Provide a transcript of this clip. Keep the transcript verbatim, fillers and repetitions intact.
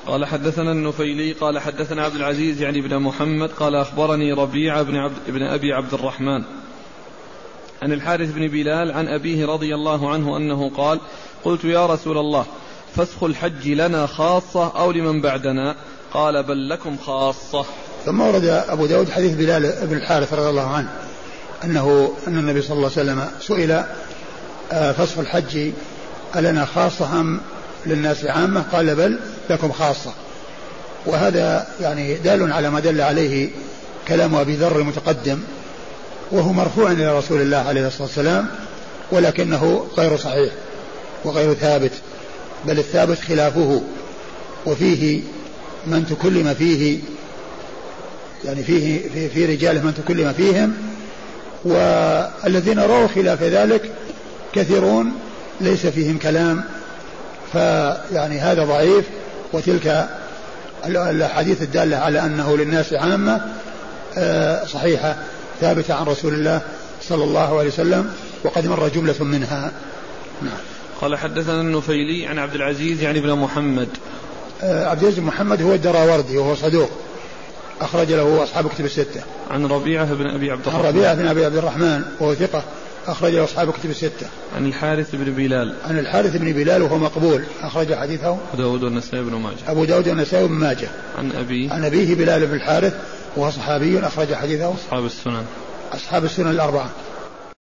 قال حدثنا النفيلي قال حدثنا عبد العزيز يعني بن محمد قال أخبرني ربيعة بن, عبد بن أبي عبد الرحمن عن الحارث بن بلال عن أبيه رضي الله عنه أنه قال قلت يا رسول الله فسخ الحج لنا خاصة أو لمن بعدنا؟ قال بل لكم خاصة. ثم ورد أبو داود حديث بلال بن الحارث رضي الله عنه أنه أن النبي صلى الله عليه وسلم سئل فسخ الحج ألنا خاصة أم للناس عامة؟ قال بل لكم خاصة. وهذا يعني دال على ما دل عليه كلام أبي ذر المتقدم، وهو مرفوع إلى رسول الله عليه الصلاة والسلام، ولكنه غير صحيح وغير ثابت، بل الثابت خلافه، وفيه من تكلم فيه، يعني فيه في, في رجاله من تكلم فيهم، والذين رووا خلاف ذلك كثيرون ليس فيهم كلام، فيعني هذا ضعيف. وتلك الحديث الدالة على أنه للناس عامة صحيحة ثابتة عن رسول الله صلى الله عليه وسلم، وقد مر جملة منها. نعم. قال حدثنا النفيلي عن عبد العزيز يعني بن محمد. عبد العزيز بن محمد هو الدراوردي وهو صدوق أخرج له أصحاب كتب الستة. عن ربيعة بن أبي عبد الرحمن. عن ربيعة بن أبي عبد الرحمن وهو ثقة أخرج له أصحاب كتب الستة. عن الحارث بن بلال. عن الحارث بن بلال وهو مقبول أخرج حديثه أبو داود والنسائي بن ماجه. أبو داود والنسائي بن ماجه. عن أبيه. عن أبيه بلال بن الحارث وهو صحابي أخرج حديثه أصحاب السنن. أصحاب السنن الأربعة.